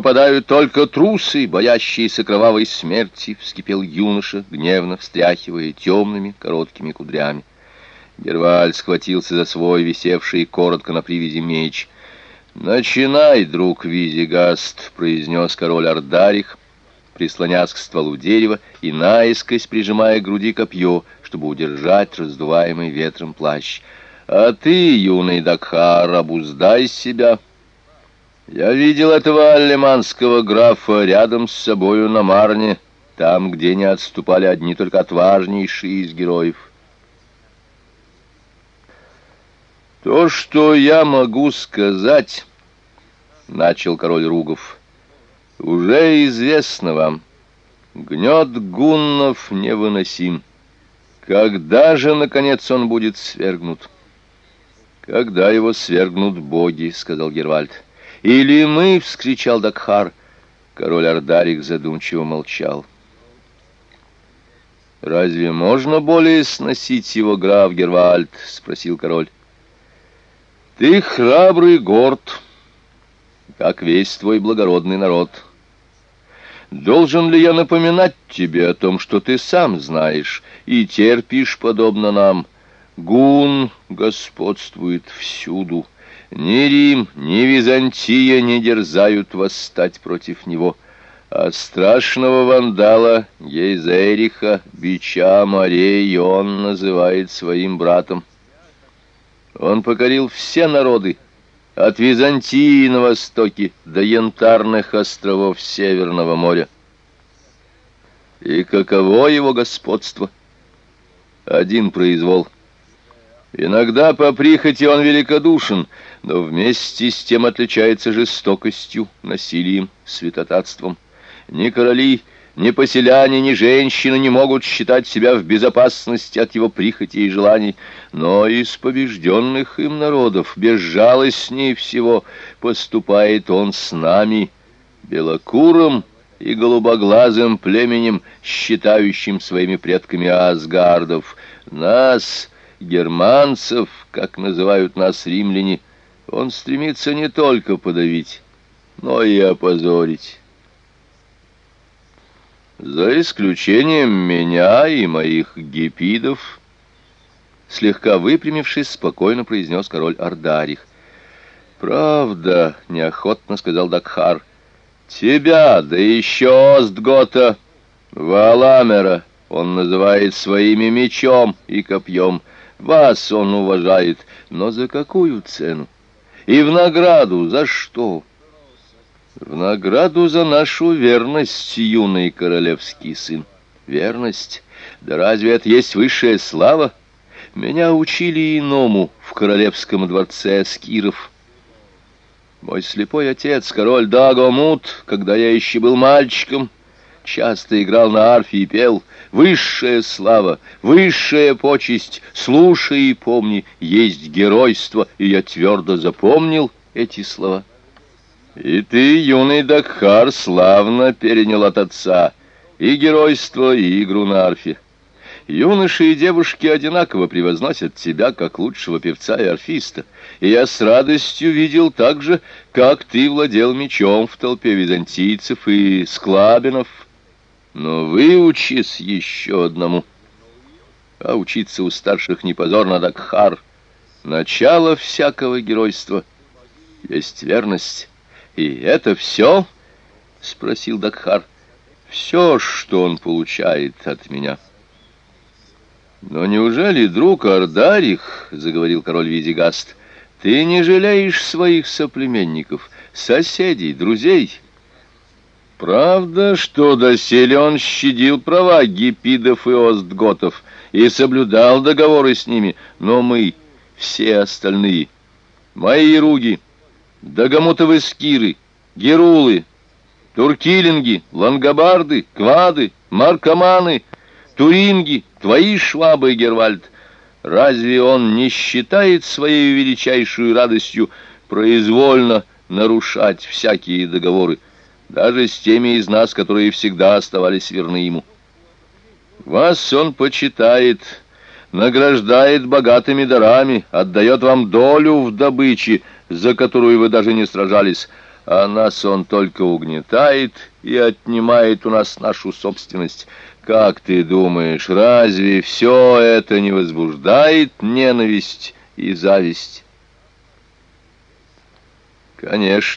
попадают только трусы, боящиеся кровавой смерти, — вскипел юноша, гневно встряхивая темными короткими кудрями. Гервальд схватился за свой, висевший коротко на привязи меч. «Начинай, друг Визигаст», — произнес король Ардарих, прислонясь к стволу дерева и наискось прижимая к груди копье, чтобы удержать раздуваемый ветром плащ. «А ты, юный Дакхар, обуздай себя. Я видел этого аллеманского графа рядом с собою на Марне, там, где не отступали одни только отважнейшие из героев. То, что я могу сказать, — начал король Ругов, — уже известно вам. Гнет гуннов невыносим. Когда же, наконец, он будет свергнут?» «Когда его свергнут боги», — сказал Гервальд. «Или мы», — вскричал Дакхар. Король Ардарих задумчиво молчал. «Разве можно более сносить его, граф Гервальд?» — спросил король. «Ты храбрый, горд, как весь твой благородный народ. Должен ли я напоминать тебе о том, что ты сам знаешь и терпишь, подобно нам? Гунн господствует всюду. Ни Рим, ни Византия не дерзают восстать против него. А страшного вандала Гейзериха, бича морей, он называет своим братом. Он покорил все народы, от Византии на востоке до Янтарных островов Северного моря. И каково его господство? Один произвол. Иногда по прихоти он великодушен, но вместе с тем отличается жестокостью, насилием, святотатством. Ни короли, ни поселяне, ни женщины не могут считать себя в безопасности от его прихоти и желаний, но из побежденных им народов безжалостнее всего поступает он с нами, белокурым и голубоглазым племенем, считающим своими предками Асгардов. Нас, германцев, как называют нас римляне, он стремится не только подавить, но и опозорить. За исключением меня и моих гипидов, слегка выпрямившись, спокойно произнес король Ардарих. «Правда», — неохотно сказал Дакхар, — «тебя, да еще Остгота, Валамера, он называет своими мечом и копьем. Вас он уважает, но за какую цену? И в награду за что?» «В награду за нашу верность, юный королевский сын». «Верность? Да разве это есть высшая слава? Меня учили иному в королевском дворце Скиров. Мой слепой отец, король Дагомут, когда я еще был мальчиком, часто играл на арфе и пел: «Высшая слава, высшая почесть, слушай и помни, есть геройство», и я твердо запомнил эти слова. И ты, юный Дакхар, славно перенял от отца и геройство, и игру на арфе. Юноши и девушки одинаково превозносят тебя, как лучшего певца и арфиста, и я с радостью видел также, как ты владел мечом в толпе византийцев и склабинов. Но выучись еще одному, а учиться у старших не позорно, Дакхар. Начало всякого геройства есть верность. «И это все?» — спросил Дакхар. «Все, что он получает от меня». «Но неужели, друг Ардарих, — заговорил король Визигаст, — ты не жалеешь своих соплеменников, соседей, друзей? Правда, что доселе он щадил права гипидов и остготов и соблюдал договоры с ними, но мы, все остальные, мои руги, Дагомутовы скиры, герулы, туркилинги, лангобарды, квады, маркоманы, туринги, твои швабы, Гервальд, разве он не считает своей величайшую радостью произвольно нарушать всякие договоры, даже с теми из нас, которые всегда оставались верны ему? Вас он почитает, награждает богатыми дарами, отдает вам долю в добыче, за которую вы даже не сражались, а нас он только угнетает и отнимает у нас нашу собственность. Как ты думаешь, разве все это не возбуждает ненависть и зависть? Конечно.